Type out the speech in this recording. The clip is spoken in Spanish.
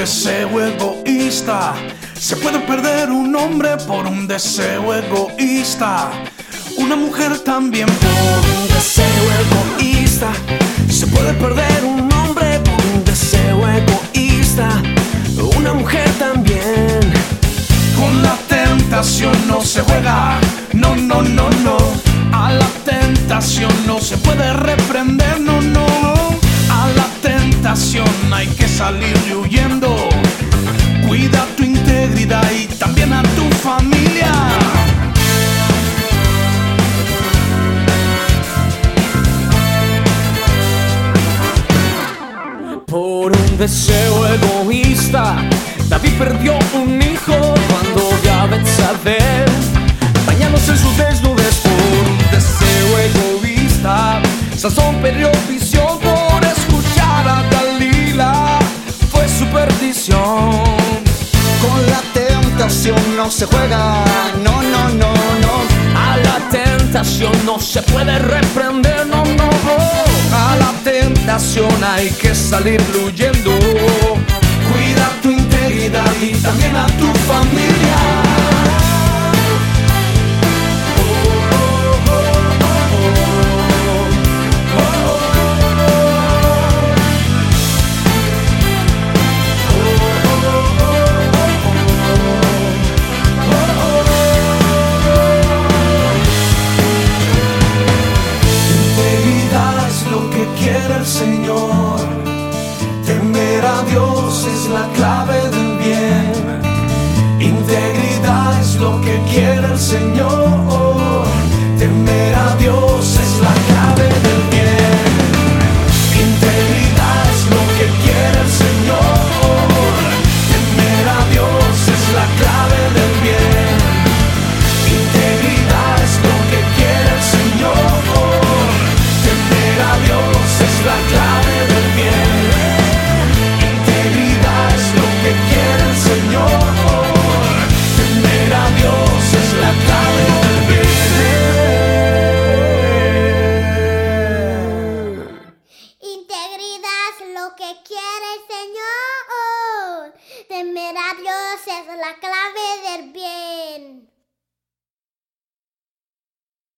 deseo egoísta. Se puede perder un hombre por un deseo egoísta. Una mujer también por un deseo egoísta. Se puede perder un hombre por un deseo egoísta. Una mujer también. Con la tentación no se juega. No, no, no, no. A la tentación no se puede reprender. No, no. A la tentación hay que salir huyendo. Cuida tu integridad y también a tu familia. Por un deseo egoísta, David perdió un hijo cuando vio a Betsabé bañándose en sus desnudez. Por un deseo egoísta, Sansón perdió visión por escuchar a Dalila. Fue su perdición. Con la tentación no se juega. No, no, no, no. A la tentación no se puede reprender. No, no, no. A la tentación hay que salir huyendo. Cuida tu integridad y también a tu familia. Integridad es lo que quiere el Señor. Temer a Dios es la clave del bien. Integridad es lo que quiere el Señor. Temer a Dios es la clave del bien. Integridad es lo que quiere el Señor. Temer a Dios es la clave del bien. Integridad es lo que quiere el Señor. Temer a Dios es la clave del bien. Integridad es lo que quiere el Señor. Temer a Dios es la clave del bien. Integridad es lo que quiere el Señor. Temer a Dios es la clave del bien.